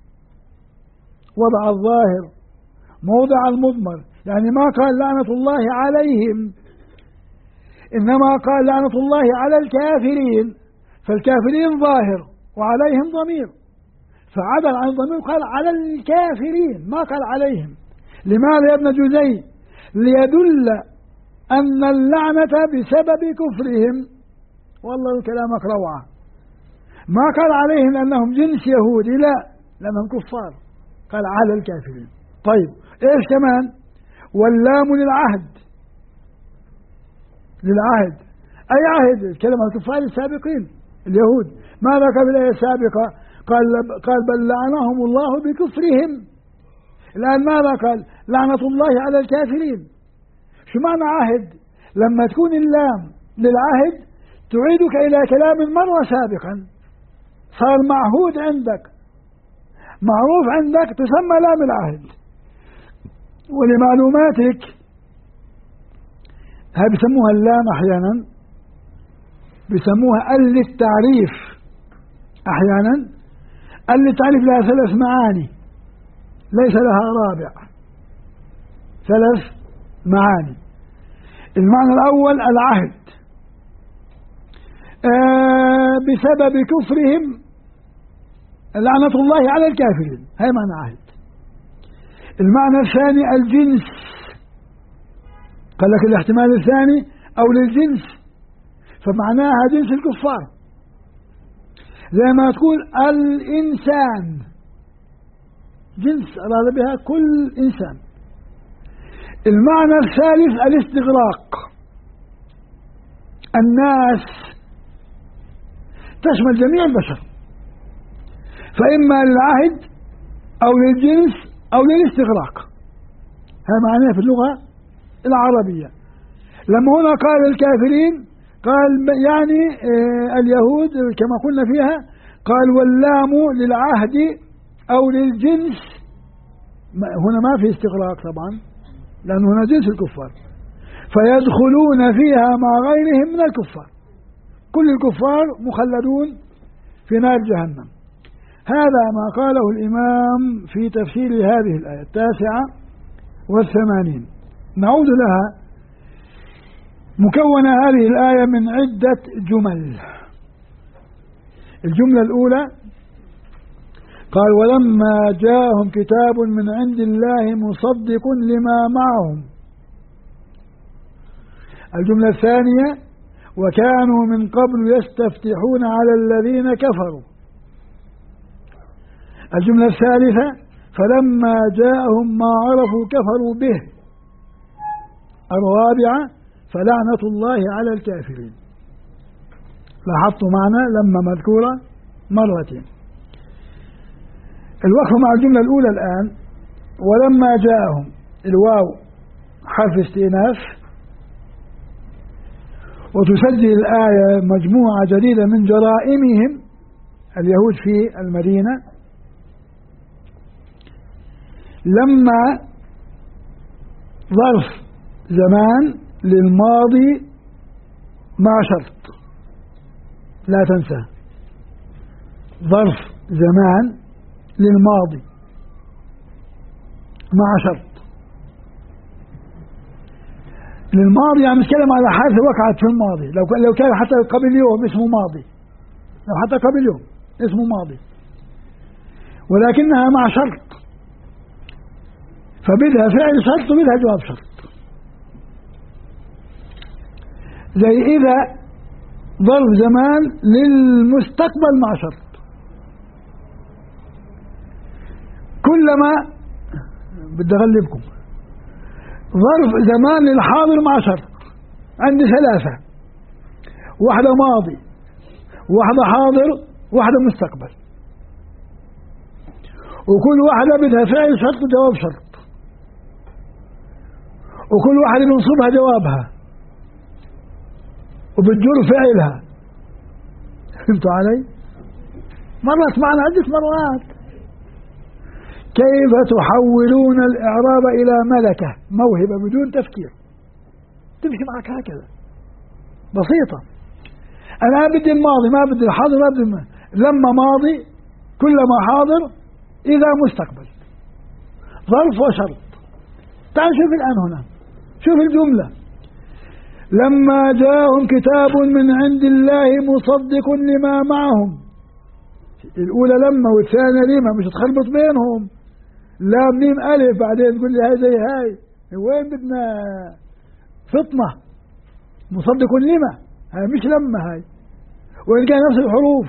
وضع الظاهر موضع المضمر، يعني ما قال لعنة الله عليهم، إنما قال لعنة الله على الكافرين، فالكافرين ظاهر وعليهم ضمير، فعدل عن الضمير قال على الكافرين ما قال عليهم. لماذا يا ابن جزي؟ ليدل أن اللعنة بسبب كفرهم. والله كلامك روعة. ما قال عليهم لأنهم جنس يهودي، لا، لأنهم كفار، قال على الكافرين. طيب إيش كمان؟ واللام للعهد. للعهد أي عهد؟ كلمة الكفار السابقين اليهود. ماذا قال في الآية السابقة؟ قال بل لعنهم الله بكفرهم. الآن ماذا قال؟ لعنة الله على الكافرين. شو معنى عهد؟ لما تكون اللام للعهد تعيدك إلى كلام مرة سابقا، صار معهود عندك، معروف عندك، تسمى لام العهد. ولمعلوماتك هاي بسموها اللام أحيانا، بسموها ال للتعريف أحيانا. ال للتعريف لها 3 معاني ليس لها رابع، 3 معاني. المعنى الأول العهد، بسبب كفرهم لعنة الله على الكافرين، هاي معنى عهد. المعنى الثاني الجنس، قال لك الاحتمال الثاني أو للجنس، فمعناها جنس الكفار، زي ما تقول الإنسان جنس أراد بها كل إنسان. المعنى الثالث الاستغراق، الناس تشمل جميع البشر، فإما للعهد أو للجنس أو للاستغراق. هذا معناه في اللغة العربية. لما هنا قال الكافرين قال يعني اليهود كما قلنا فيها، قال واللام للعهد أو للجنس. هنا ما في استغراق طبعا لأن هنا جنس الكفار، فيدخلون فيها مع غيرهم من الكفار، كل الكفار مخلدون في نار جهنم. هذا ما قاله الإمام في تفسير هذه الآية 89. نعود لها. مكونة هذه الآية من عدة جمل. الجملة الأولى قال ولما جاءهم كتاب من عند الله مصدق لما معهم. الجملة الثانية وكانوا من قبل يستفتحون على الذين كفروا. الجملة الثالثة فلما جاءهم ما عرفوا كفروا به. الرابعة فلعنة الله على الكافرين. لاحظتوا معنا لما مذكورة مرتين. الوقف مع الجملة الأولى الآن. ولما جاءهم، الواو حرف استئناف، وتسجل الآية مجموعة جديدة من جرائمهم اليهود في المدينة. لما ظرف زمان للماضي مع شرط، لا تنسى، ظرف زمان للماضي مع شرط. للماضي يعني نتكلم على حادثة وقعت في الماضي، لو كان حتى قبل يوم اسمه ماضي، لو حتى قبل يوم اسمه ماضي، ولكنها مع شرط، فبدها فعل شرط وبدها جواب شرط. زي إذا ظرف زمان للمستقبل مع شرط، كلما بدي أغلبكم ظرف زمان الحاضر مع شرط. عندي ثلاثة، واحدة ماضي، واحدة حاضر، واحدة مستقبل، وكل واحدة بدها فعل شرط وجواب شرط، وكل واحدة بنصبها جوابها وبتجر فعلها. فهمتوا علي؟ مرة سمعنا عدة مرات. كيف تحولون الإعراب إلى ملكة موهبة بدون تفكير، تمشي معك هكذا بسيطة. أنا بدي الماضي، ما بدي الحاضر، ما بدي لما ماضي، كلما حاضر، إذا مستقبل، ظرف وشرط. تعال شوف الآن هنا، شوف الجملة: لما جاءهم كتاب من عند الله مصدق لما معهم. الأولى لما والثانية لما، مش تخربط بينهم. لام ميم ألف بعدين تقول لي هاي زي هاي، وين بدنا فطنة؟ مصدق لما، هاي مش لما هاي، وإن كان نفس الحروف.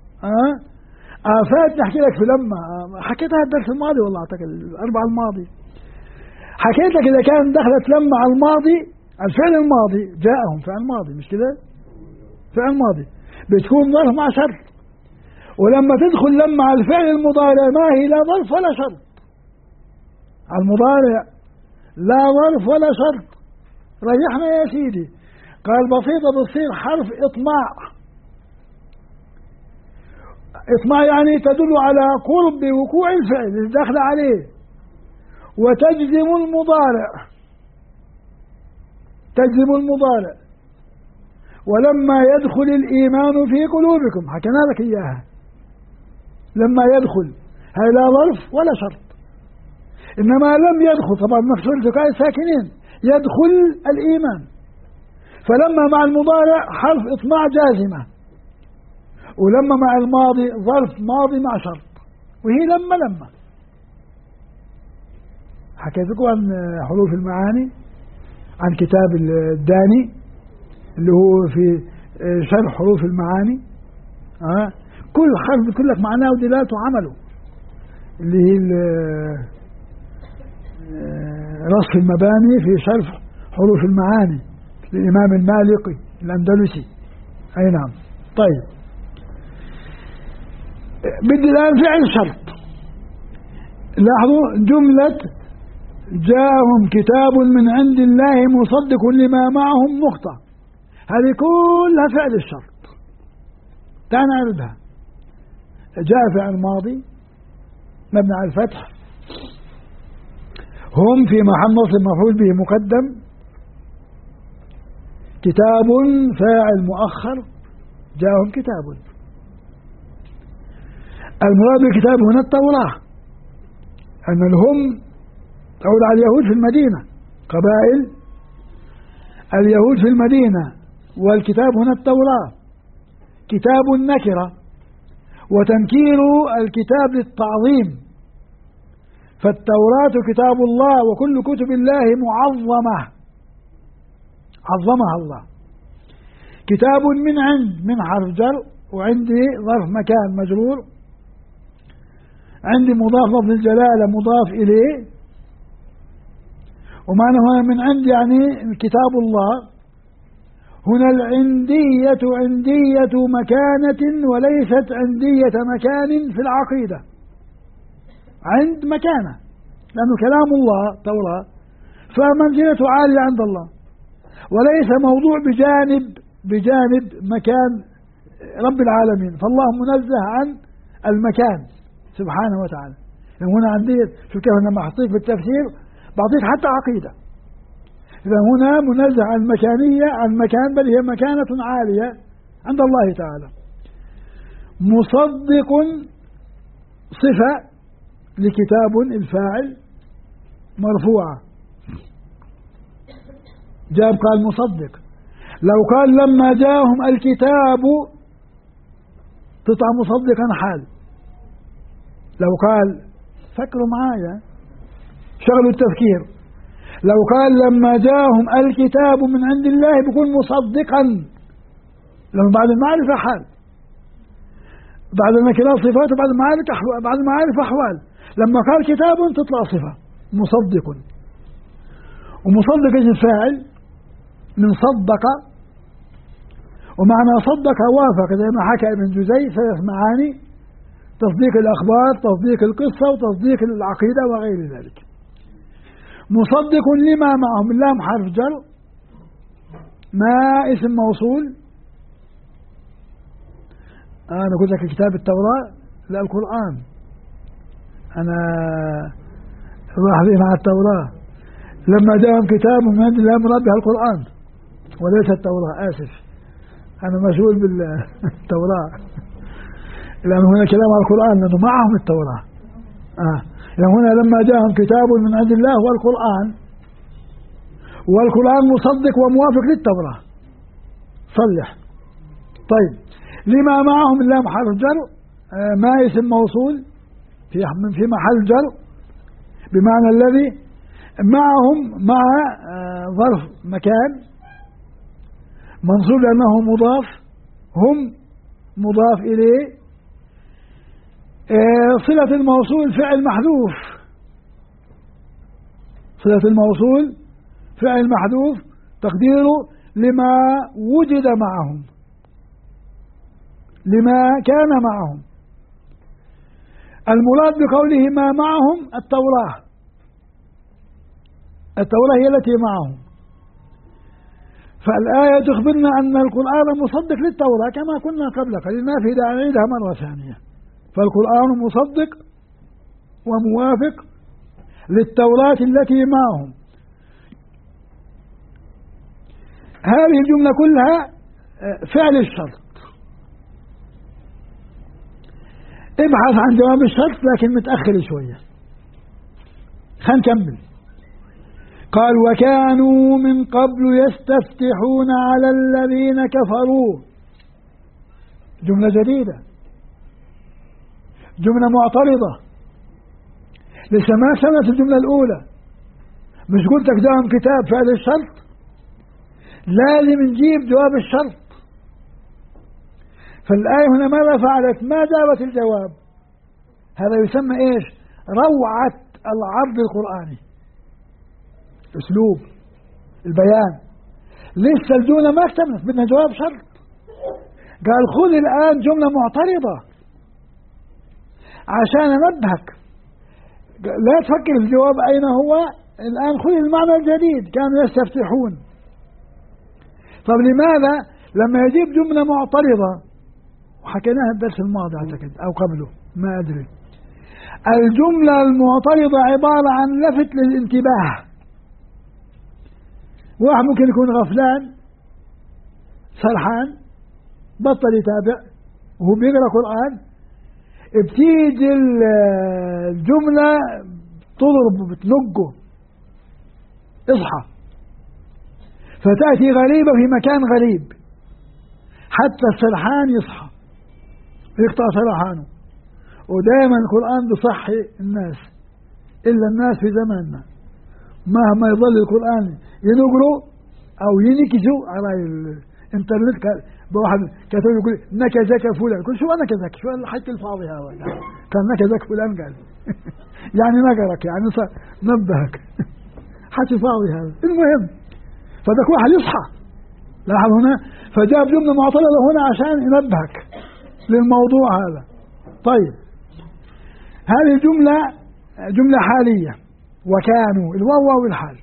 فات نحكي لك في لما، حكيتها الدرس الماضي والله، أعتقد الأربع الماضي حكيت لك إذا كان دخلت لما على الماضي، الفعل الماضي جاءهم فعل ماضي، مش كده؟ فعل ماضي بتكون ظرف مع شرط، ولما تدخل لما على الفعل المضارع ما هي لا ظرف ولا شرط. على المضارع لا ظرف ولا شرط. ريحنا يا سيدي. قال بسيطة بتصير حرف إطماع. إطماع يعني تدل على قرب وقوع الفعل اللي داخل عليه، وتجزم المضارع، تجزم المضارع. ولما يدخل الإيمان في قلوبكم، حكينا لك إياها. لما يدخل هاي لا ظرف ولا شرط، إنما لم يدخل طبعا مكسور التقاء الساكنين، يدخل الإيمان. فلما مع المضارع حرف إطماع جازمة، ولما مع الماضي ظرف ماضي مع شرط، وهي لما. حكيت لكم عن حروف المعاني، عن كتاب الداني اللي هو في شرح حروف المعاني. كل حرف بتقول لك معناه ودلاله وعمله، اللي هي رصف المباني في شرح حروف المعاني للإمام المالكي الأندلسي. أي نعم. طيب، بدي الآن فعل شرط. لاحظوا جملة جاءهم كتاب من عند الله مصدق لما معهم نقطة، هذه كلها فعل الشرط. تعال نعرضها. جاء فعل ماضي مبني على الفتح، هم في محل نصب مفعول به مقدم، كتاب فاعل مؤخر، جاءهم كتاب. المراد بالكتاب هنا التوراة، أن الهم تعود على اليهود في المدينة، قبائل اليهود في المدينة، والكتاب هنا التوراة. كتاب النكرة، وتنكير الكتاب للتعظيم، فالتوراة كتاب الله وكل كتب الله معظمة، عظمها الله. كتاب من عند، من حرف جر، وعندي ظرف مكان مجرور، عندي مضاف لفظ الجلالة مضاف إليه، ومعنى هنا من عند يعني كتاب الله. هنا العندية عندية مكانة وليست عندية مكان في العقيدة. عند مكانة، لأنه كلام الله توراة، فمنزلته عالية عند الله، وليس موضوع بجانب مكان رب العالمين، فالله منزه عن المكان سبحانه وتعالى. هنا عندي شو كيف لما أعطيك بالتفسير بعطيك حتى عقيدة. إذا هنا منزه عن المكانية، عن المكان، بل هي مكانة عالية عند الله تعالى. مصدق صفة لكتاب الفاعل مرفوعة، جاب قال مصدق. لو قال لما جاءهم الكتاب تطلع مصدقا حال. لو قال، فكروا معايا شغلوا التفكير، لو قال لما جاءهم الكتاب من عند الله بيكون مصدقا، لأنه بعد المعرفة حال، بعد النكرات صفات، بعد المعارف أحوال. لما قال كتاب تطلع صفة مصدق، ومصدق اسم فاعل من صدق، ومعنى صدق وافق زي ما حكى ابن جزي 3 معاني: تصديق الأخبار، تصديق القصة، وتصديق العقيدة وغير ذلك. مصدق لما معهم، اللام حرف جر، ما اسم موصول. أنا قلت لك كتاب التوراة، لا القرآن، أنا راح مع التوراة. لما جاءهم كتاب من عند الله مراد بها القرآن وليس التوراة، آسف أنا مشغول بالتوراة، لأن هنا كلام على القرآن لأنه معهم التوراة. يعني هنا لما جاءهم كتاب من عند الله هو القرآن، والقرآن مصدق وموافق للتوراة. صلح. طيب، لما معهم اللام حرف جر، ما اسم موصول في محل جر بمعنى الذي معهم، مع ظرف مكان منصوب لأنه مضاف، هم مضاف إليه. صلة الموصول فعل محذوف، صلة الموصول فعل محذوف تقديره لما وجد معهم، لما كان معهم. المراد بقوله ما معهم التوراة، التوراة هي التي معهم. فالآية تخبرنا أن القرآن مصدق للتوراة كما كنا قبل قليل، ما في داعي نعيدها مرة ثانية. فالقرآن مصدق وموافق للتوراة التي معهم. هذه الجملة كلها فعل الشرط. ابحث عن جواب الشرط لكن متأخر شوية. خلينا نكمل. قال: وكانوا من قبل يستفتحون على الذين كفروا. جملة جديدة، جملة معترضة، لسه ما سمعت الجملة الأولى. مش قلت لك جاءهم كتاب فعل الشرط، لازم نجيب جواب الشرط. فالآية هنا ماذا فعلت؟ ما جابت الجواب. هذا يسمى إيش؟ روعة العرض القرآني، أسلوب البيان. لسه الجملة ما اكتملت، بدنا جواب شرط. قال: خذ الآن جملة معترضة عشان أنبهك، لا تفكر في الجواب أين هو الآن، خذ المعنى الجديد. كانوا يستفتحون. طب لماذا لما يجيب جملة معترضة، وحكيناها الدرس الماضي أعتقد أو قبله ما أدري، الجملة المعترضة عبارة عن لفت للانتباه. واحد ممكن يكون غفلان سرحان بطل يتابع وهو بيقرأ قرآن، بتيجي الجملة تضرب بتنقه، اصحى، فتأتي غريبة في مكان غريب حتى السرحان يصحى يقطع سرحانه. ودائما القرآن بصحي الناس، إلا الناس في زماننا مهما يظل القرآن ينقروا أو ينكزوا على الانترنت. بواحد كتب يقول نكزك فلان، كل شو نكزك، شو الحكي الفاضي هذا؟ كان نكزك فلان قال يعني نقرك، يعني نبهك حكي فاضي هذا. المهم فذاك واحد يصحى. لاحظ هنا فجاب جملة معترضة هنا عشان ينبهك للموضوع هذا. طيب، هذه الجملة جملة حالية، وكانوا الواو والحال،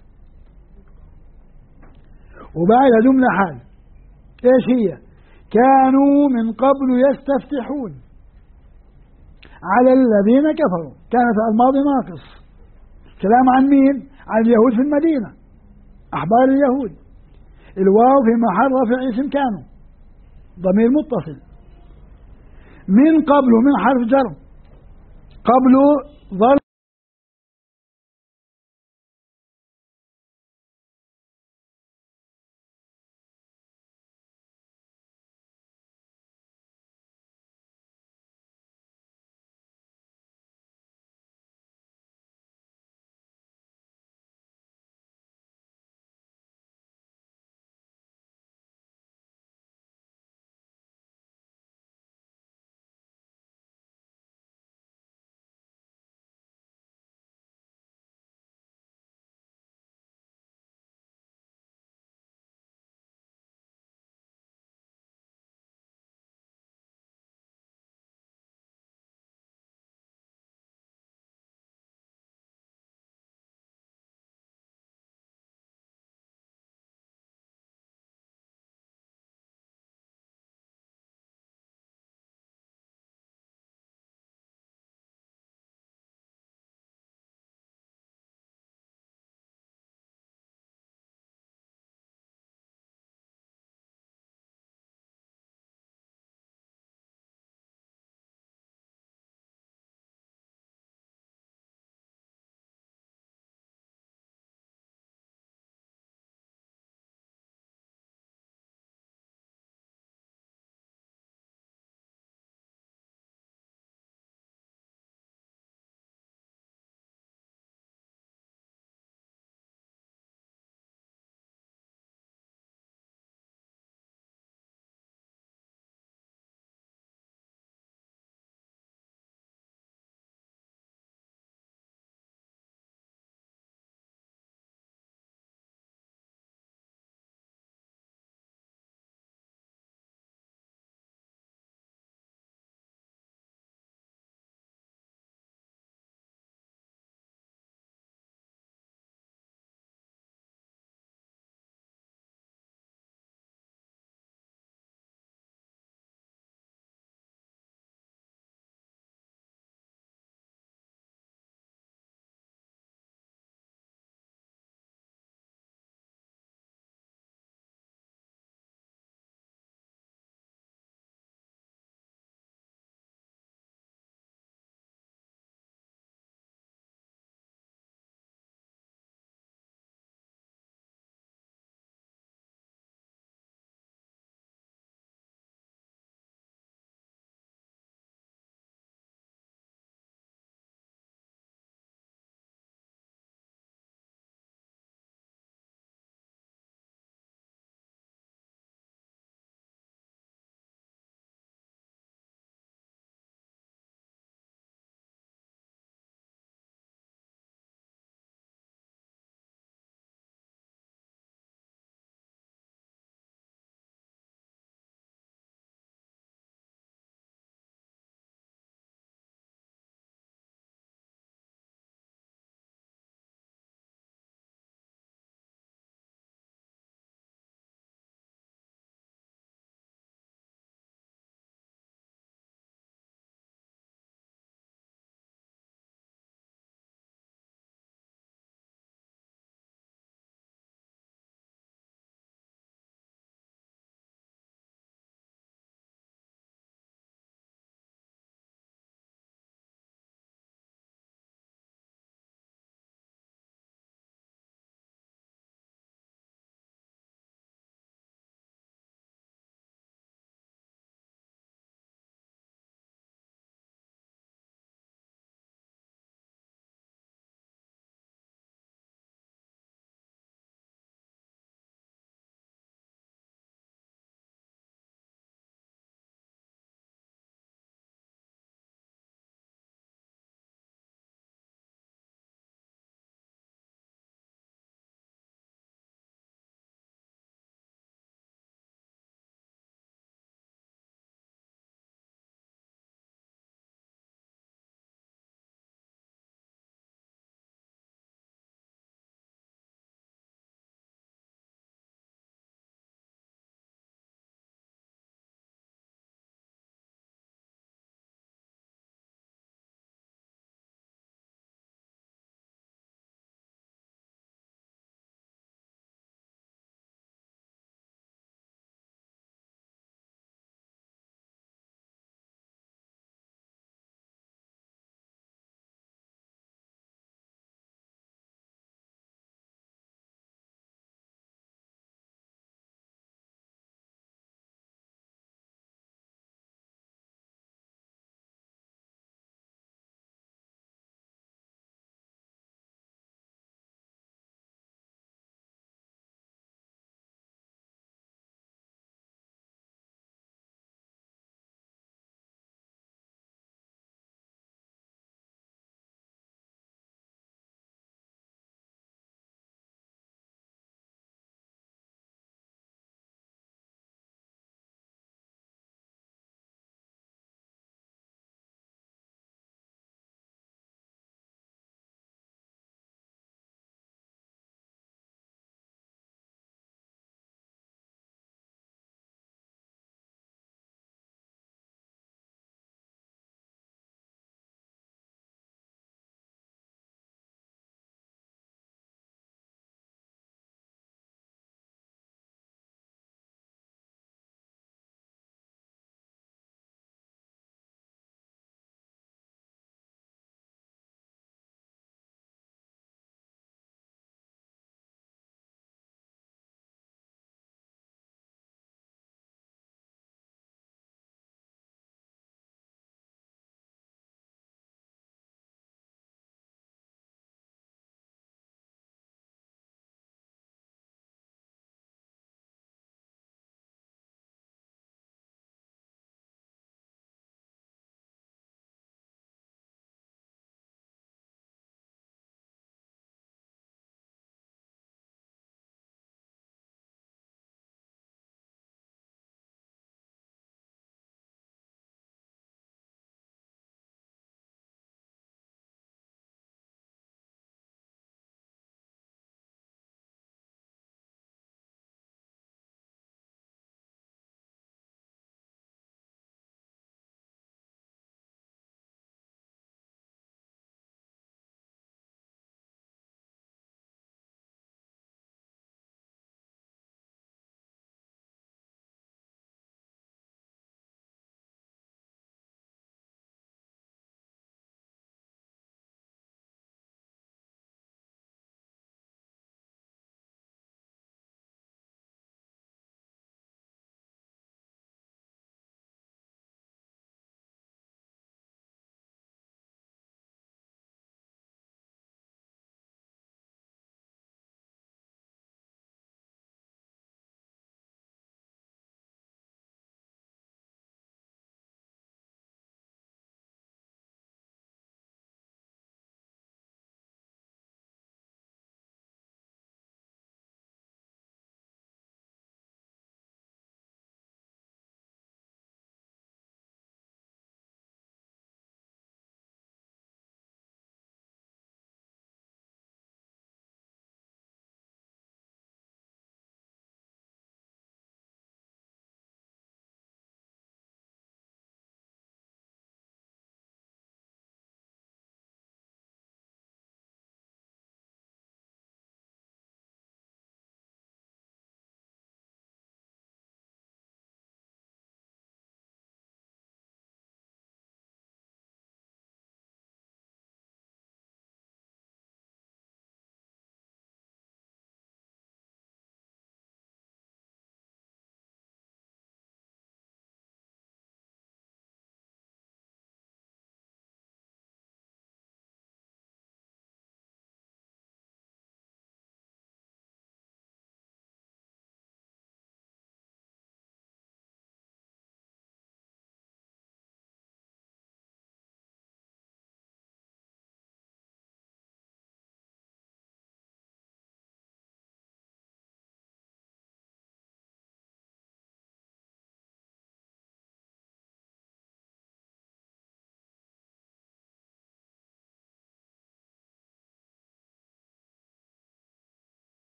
وبعدها جملة حال. ايش هي؟ كانوا من قبل يستفتحون على الذين كفروا. كانت الماضي ناقص، كلام عن مين؟ عن اليهود في المدينة، أحبار اليهود. الواو في محل رفع اسم كانوا، ضمير متصل. من قبل من حرف جر، قبل ظرف